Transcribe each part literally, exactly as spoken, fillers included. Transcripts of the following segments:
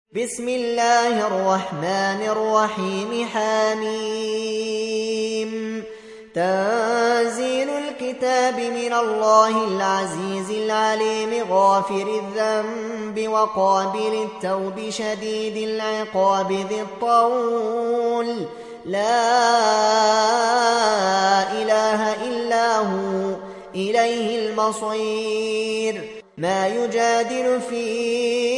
بسم الله الرحمن الرحيم حميم تنزيل الكتاب من الله العزيز العليم غافر الذنب وقابل التوب شديد العقاب ذي الطول لا إله إلا هو إليه المصير ما يجادل في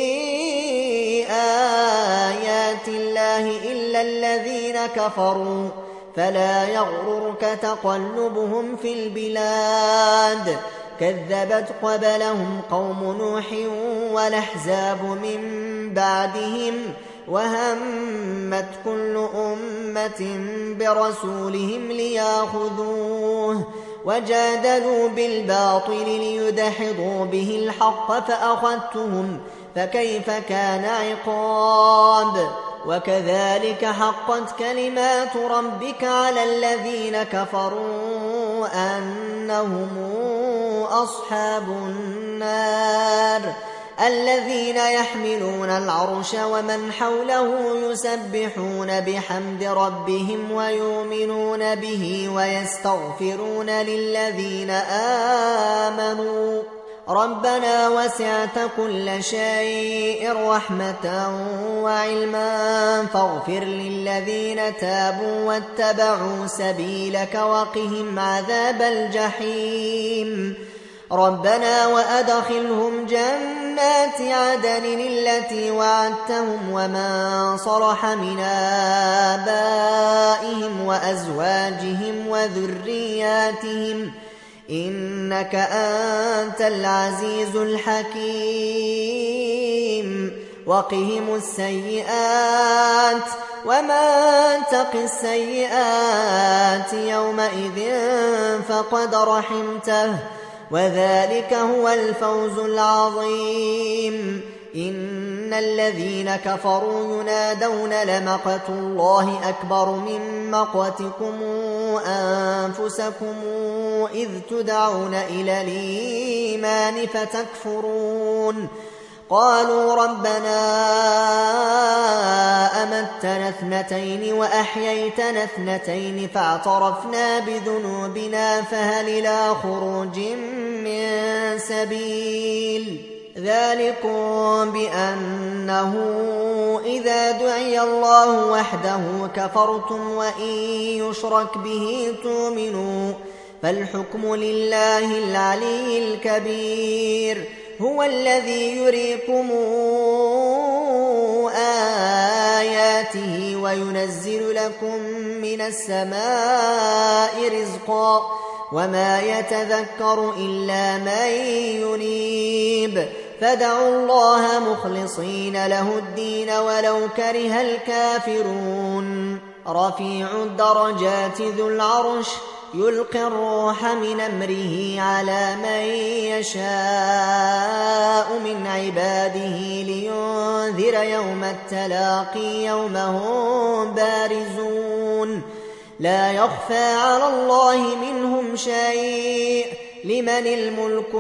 آيات الله إلا الذين كفروا فلا يغررك تقلبهم في البلاد كذبت قبلهم قوم نوح والأحزاب من بعدهم وهمت كل أمة برسولهم ليأخذوه وجادلوا بالباطل ليدحضوا به الحق فأخذتهم فكيف كان عقاب وكذلك حقت كلمات ربك على الذين كفروا أنهم أصحاب النار الذين يحملون العرش ومن حوله يسبحون بحمد ربهم ويؤمنون به ويستغفرون للذين آمنوا ربنا وسعت كل شيء رحمة وعلما فاغفر للذين تابوا واتبعوا سبيلك وقهم عذاب الجحيم ربنا وأدخلهم جنات عدن التي وعدتهم ومن صلح من آبائهم وأزواجهم وذرياتهم إنك أنت العزيز الحكيم وقهم السيئات ومن تق السيئات يومئذ فقد رحمته وذلك هو الفوز العظيم إن الذين كفروا ينادون لمقت الله أكبر من مقتكم أنفسكم إذ تدعون إلى الإيمان فتكفرون قالوا ربنا أمتنا اثنتين وأحييتنا اثنتين فاعترفنا بذنوبنا فهل إلى خروج من سبيل ذلكم بأنه إذا دعي الله وحده كفرتم وإن يشرك به تؤمنوا فالحكم لله العلي الكبير هو الذي يريكم آياته وينزل لكم من السماء رزقا وما يتذكر إلا من ينيب فادعوا الله مخلصين له الدين ولو كره الكافرون رفيع الدرجات ذو العرش يلقي الروح من أمره على من يشاء من عباده لينذر يوم التلاقي يوم هم بارزون لا يخفى على الله منهم شيء لمن الملك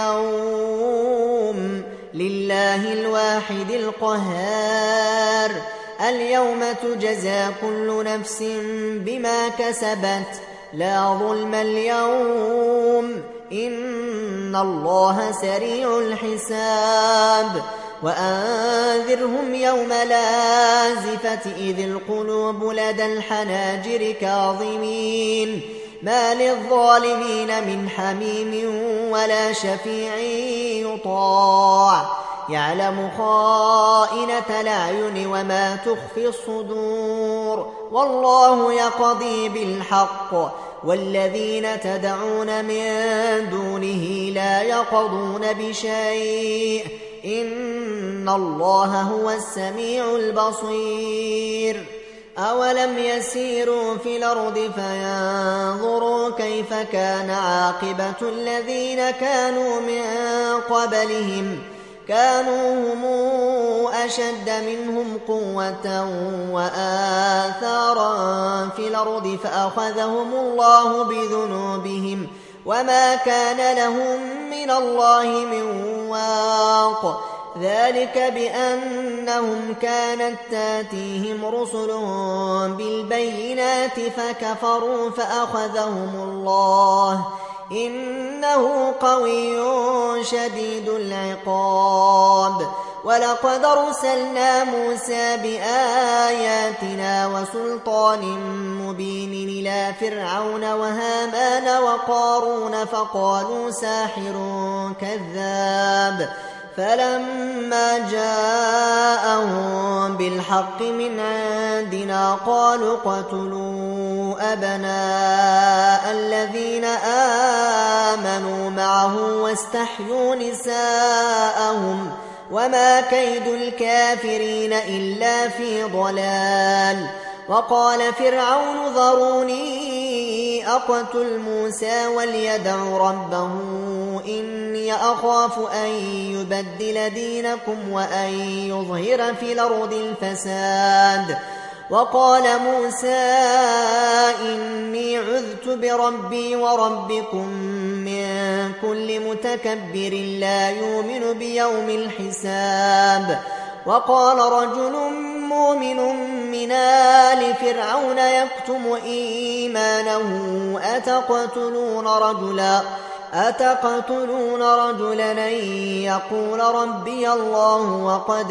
اليوم لله الواحد القهار اليوم تجزى كل نفس بما كسبت لا ظلم اليوم إن الله سريع الحساب وأنذرهم يوم لازفة إذ القلوب لدى الحناجر كاظمين ما للظالمين من حميم ولا شفيع يطاع يعلم خائنة الأعين وما تخفي الصدور والله يقضي بالحق والذين تدعون من دونه لا يقضون بشيء إن الله هو السميع البصير أولم يسيروا في الأرض فينظروا كيف كان عاقبة الذين كانوا من قبلهم كانوا هم أشد منهم قوة وآثارا في الأرض فأخذهم الله بذنوبهم وما كان لهم من الله من واق ذلك بأنهم كانت تاتيهم رسلهم بالبينات فكفروا فأخذهم الله إنه قوي شديد العقاب. ولقد أرسلنا موسى بآياتنا وسلطان مبين إلى فرعون وهامان وقارون فقالوا ساحر كذاب، فلما جاءهم بالحق من عندنا قالوا اقتلوا أبناء الذين آمنوا معه واستحيوا نساءهم وما كيد الكافرين إلا في ضلال. وقال فرعون ذروني أقتل موسى وليدع ربه إني أخاف أن يبدل دينكم وأن يظهر في الأرض الفساد. وقال موسى إني عذت بربي وربكم من كل متكبر لا يؤمن بيوم الحساب. وقال رجل مؤمن من آل فرعون يكتم إيمانه أتقتلون رجلا أتقتلون رجلا أن يقول ربي الله وقد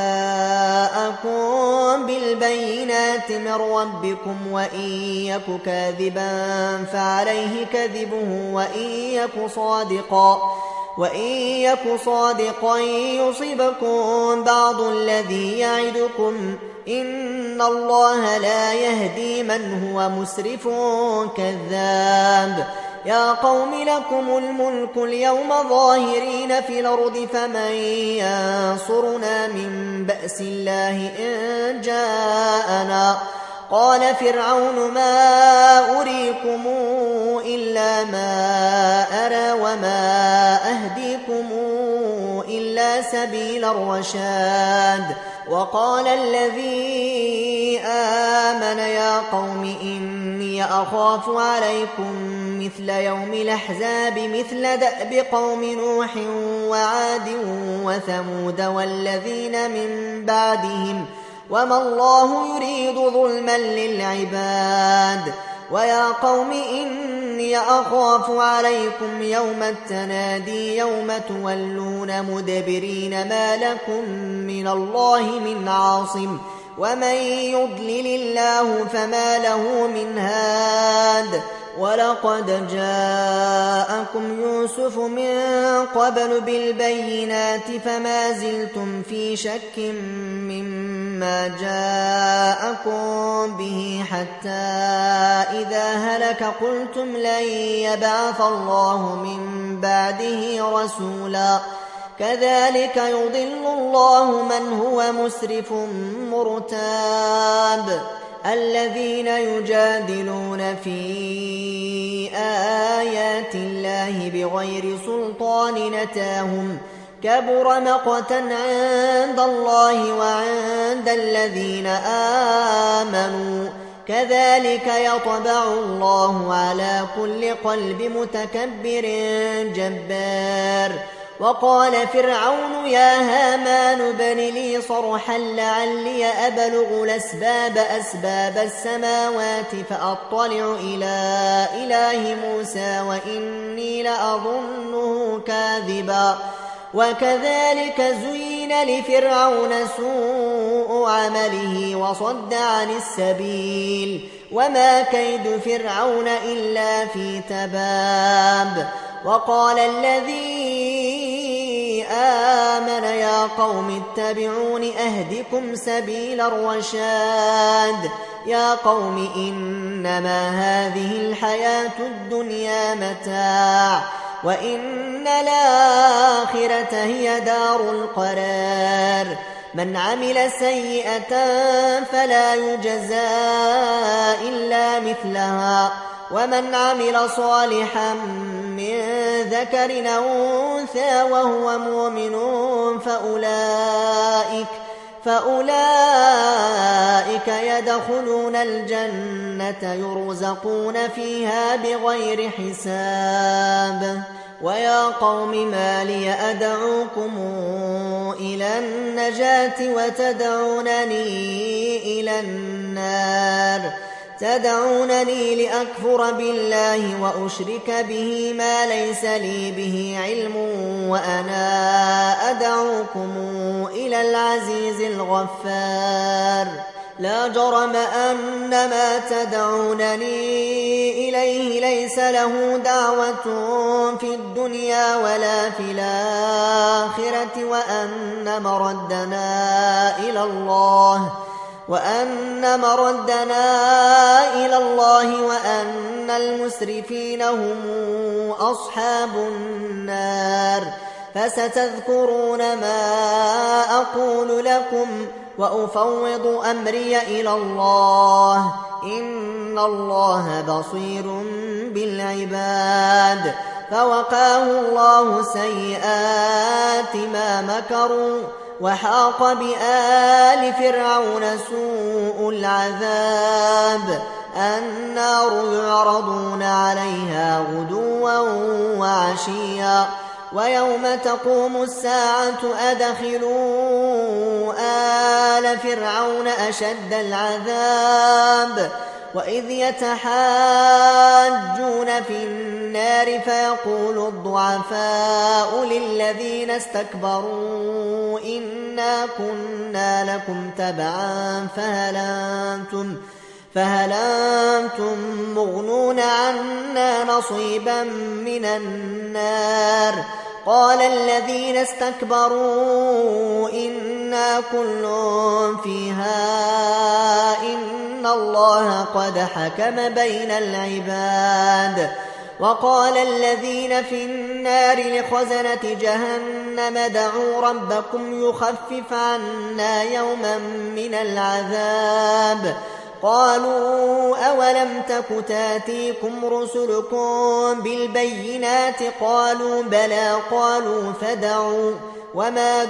جاءكم بالبينات من ربكم وإن يك كاذبا فعليه كذبه وإن يك صادقا وإن يك صادقا يصبكم بعض الذي يعدكم إن الله لا يهدي من هو مسرف كذاب. يا قوم لكم الملك اليوم ظاهرين في الأرض فمن ينصرنا من بأس الله إن جاءنا. قال فرعون ما أريكم إلا ما أرى وما أهديكم إلا سبيل الرشاد. وقال الذي آمن يا قوم إني أخاف عليكم مثل يوم الأحزاب مثل دأب قوم نوح وعاد وثمود والذين من بعدهم وما الله يريد ظلما للعباد. ويا قوم إني أخاف عليكم يوم التنادي يوم تولون مدبرين ما لكم من الله من عاصم ومن يضلل الله فما له من هاد. ولقد جاءكم يوسف من قبل بالبينات فما زلتم في شك مما جاءكم به حتى إذا هلك قلتم لن يبعث الله من بعده رسولا. كذلك يضل الله من هو مسرف مرتاب. الذين يجادلون في آيات الله بغير سلطان أتاهم كبر مقتا عند الله وعند الذين آمنوا كذلك يطبع الله على كل قلب متكبر جبار. وقال فرعون يا هامان ابن لي صرحا لعلي أبلغ الأسباب أسباب السماوات فأطلع إلى إله موسى وإني لأظنه كاذبا. وكذلك زين لفرعون سوء عمله وصد عن السبيل وما كيد فرعون إلا في تباب. وقال الذي آمن يا قوم اتبعون أهدكم سبيل الرشاد. يا قوم إنما هذه الحياة الدنيا متاع وإن الآخرة هي دار القرار. من عمل سيئة فلا يجزى إلا مثلها ومن عمل صالحا من ذكر أو أنثى وهو مؤمن فأولئك, فأولئك يدخلون الجنة يرزقون فيها بغير حساب. ويا قوم ما لي أدعوكم إلى النجاة وتدعونني إلى النار تدعونني لأكفر بالله وأشرك به ما ليس لي به علم وأنا أدعوكم إلى العزيز الغفار لا جرم أن ما تدعونني إليه ليس له دعوة في الدنيا ولا في الآخرة وأن مردنا إلى الله وأن مردنا إلى الله وأن المسرفين هم أصحاب النار فستذكرون ما أقول لكم وأفوض أمري إلى الله إن الله بصير بالعباد فوقاه الله سيئات ما مكروا وحاق بآل فرعون سوء العذاب النار يعرضون عليها غدوا وعشيا ويوم تقوم الساعة أدخلوا آل فرعون أشد العذاب وإذ يتحاجون في النار فيقول الضعفاء للذين استكبروا إنا كنا لكم تبعا فهل أنتم فهل أنتم مغنون عنا نصيبا من النار قال الذين استكبروا إنا كل فيها إن الله قد حكم بين العباد وقال الذين في النار لخزنة جهنم ادعوا ربكم يخفف عنا يوما من العذاب قالوا أولم تك تاتيكم رسلكم بالبينات قالوا بلى قالوا فادعوا وما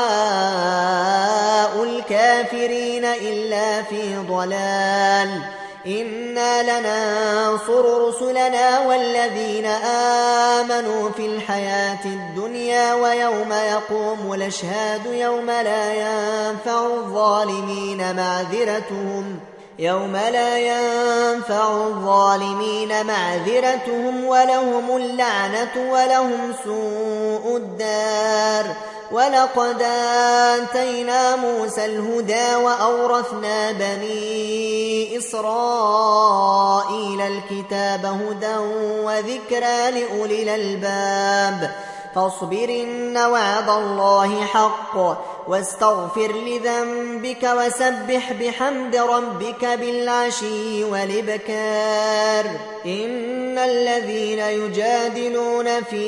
دعاء الكافرين إلا في ضلال إنا لننصر رسلنا والذين آمنوا في الحياة الدنيا ويوم يقوم الأشهاد يوم لا ينفع الظالمين معذرتهم يوم لا ينفع الظالمين معذرتهم ولهم اللعنة ولهم سوء الدار ولقد آتينا موسى الهدى وأورثنا بني إسرائيل الكتاب هدى وذكرى لأولي الألباب فاصبر إن وعد الله حق واستغفر لذنبك وسبح بحمد ربك بالعشي والإبكار إن الذين يجادلون في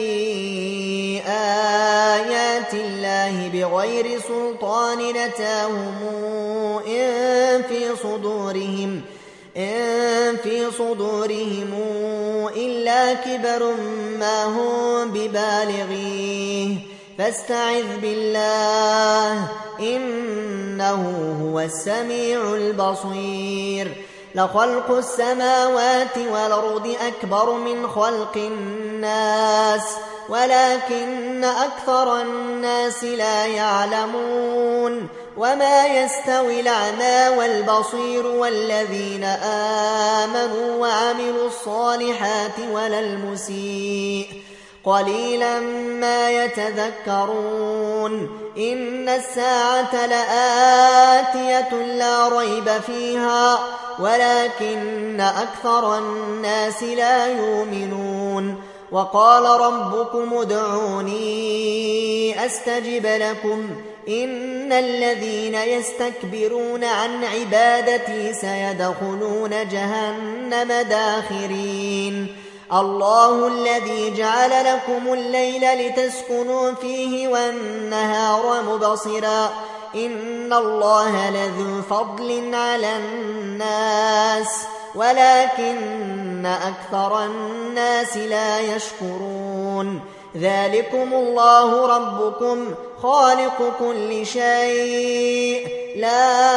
آيات الله بغير سلطان أتاهم إن في صدورهم إن في صدورهم إلا كبر ما هم ببالغيه فاستعذ بالله إنه هو السميع البصير لخلق السماوات والأرض أكبر من خلق الناس ولكن أكثر الناس لا يعلمون وما يستوي الأعمى والبصير والذين آمنوا وعملوا الصالحات ولا المسيء قليلا ما يتذكرون إن الساعة لآتية لا ريب فيها ولكن أكثر الناس لا يؤمنون وقال ربكم ادعوني أستجب لكم إن الذين يستكبرون عن عبادتي سيدخلون جهنم داخرين الله الذي جعل لكم الليل لتسكنوا فيه والنهار مبصرا إن الله لذو فضل على الناس ولكن أكثر الناس لا يشكرون ذلكم الله ربكم خالق كل شيء لا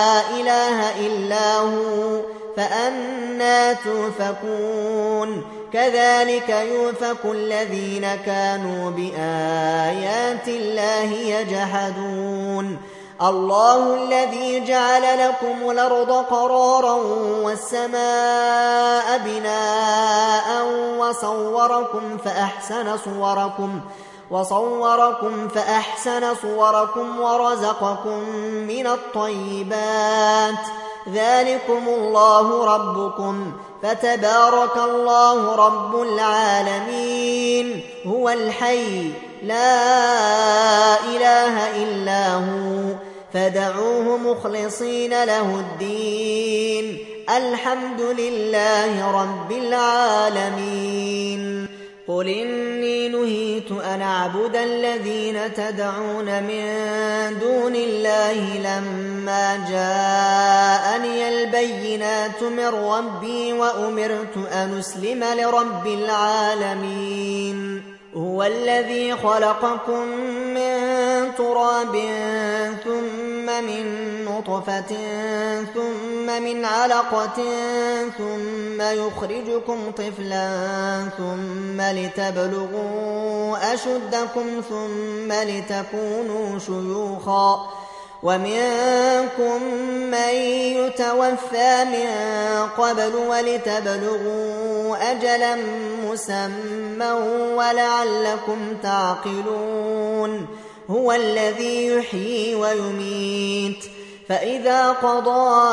إله إلا هو فأنى تؤفكون كذلك يؤفك الذين كانوا بآيات الله يجحدون الله الذي جعل لكم الأرض قرارا والسماء بناء وصوركم فأحسن صوركم وصوركم فأحسن صوركم ورزقكم من الطيبات ذلكم الله ربكم فتبارك الله رب العالمين هو الحي لا إله إلا هو فدعوه مخلصين له الدين الحمد لله رب العالمين قل إني نهيت أن أعبد الذين تدعون من دون الله لما جاءني البينات من ربي وأمرت أن أسلم لرب العالمين هو الذي خلقكم من تراب ثم من نطفة ثم من علقة ثم يخرجكم طفلا ثم لتبلغوا أشدكم ثم لتكونوا شيوخا ومنكم من يتوفى من قبل ولتبلغوا أجلا مسمى ولعلكم تعقلون هو الذي يحيي ويميت فإذا قضى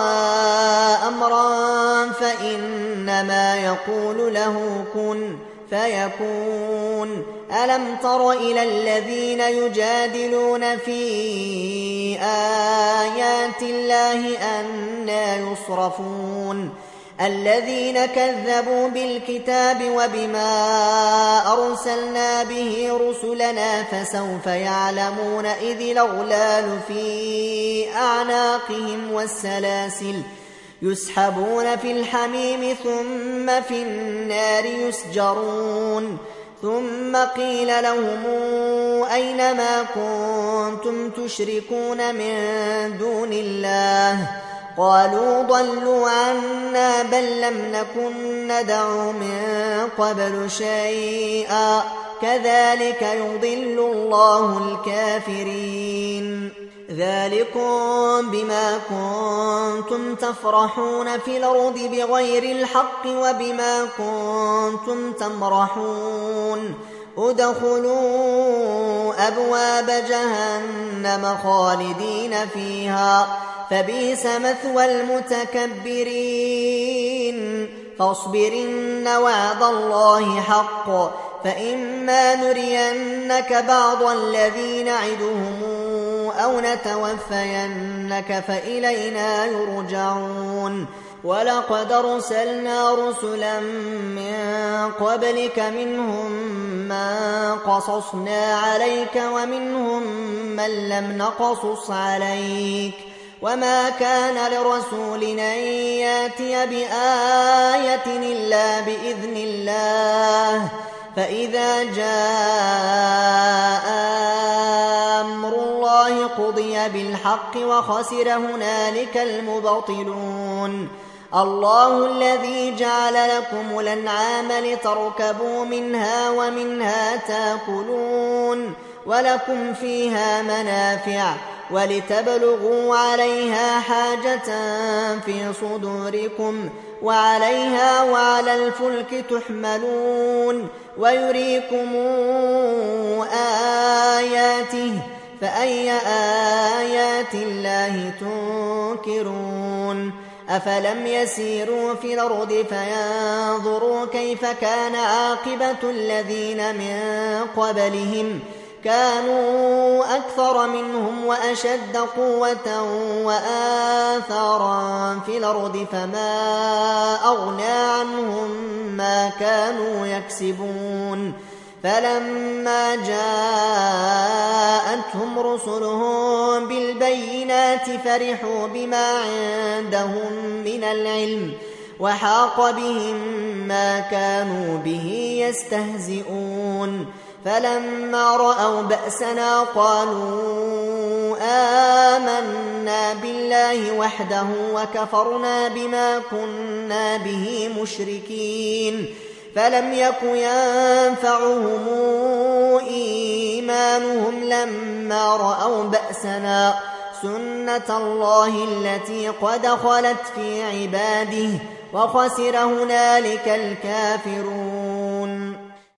أمرا فإنما يقول له كن فيكون ألم تر إلى الذين يجادلون في آيات الله أنى يصرفون الذين كذبوا بالكتاب وبما أرسلنا به رسلنا فسوف يعلمون إذ الأغلال في أعناقهم والسلاسل يسحبون في الحميم ثم في النار يسجرون ثم قيل لهم أين ما كنتم تشركون من دون الله قالوا ضلوا عنا بل لم نكن ندعو من قبل شيئا كذلك يضل الله الكافرين ذلكم بما كنتم تفرحون في الأرض بغير الحق وبما كنتم تمرحون ادخلوا أبواب جهنم خالدين فيها فبئس مثوى المتكبرين فاصبر إن وعد الله حق فإما نرينك بعض الذي نعدهم أو نتوفينك فإلينا يرجعون ولقد أرسلنا رسلا من قبلك منهم من قصصنا عليك ومنهم من لم نقصص عليك وما كان لرسول أن يأتي بآية إلا بإذن الله فإذا جاء أمر الله قضي بالحق وخسر هنالك المبطلون الله الذي جعل لكم الأنعام لتركبوا منها ومنها تأكلون ولكم فيها منافع ولتبلغوا عليها حاجة في صدوركم وعليها وعلى الفلك تحملون ويريكم آياته فأي آيات الله تنكرون أفلم يسيروا في الأرض فينظروا كيف كان عاقبة الذين من قبلهم كانوا أكثر منهم وأشد قوة وآثارا في الأرض فما أغنى عنهم ما كانوا يكسبون فلما جاءتهم رسلهم بالبينات فرحوا بما عندهم من العلم وحاق بهم ما كانوا به يستهزئون فلما رأوا بأسنا قالوا آمنا بالله وحده وكفرنا بما كنا به مشركين فلم يك ينفعهم إيمانهم لما رأوا بأسنا سنة الله التي قد خلت في عباده وخسر هنالك الكافرون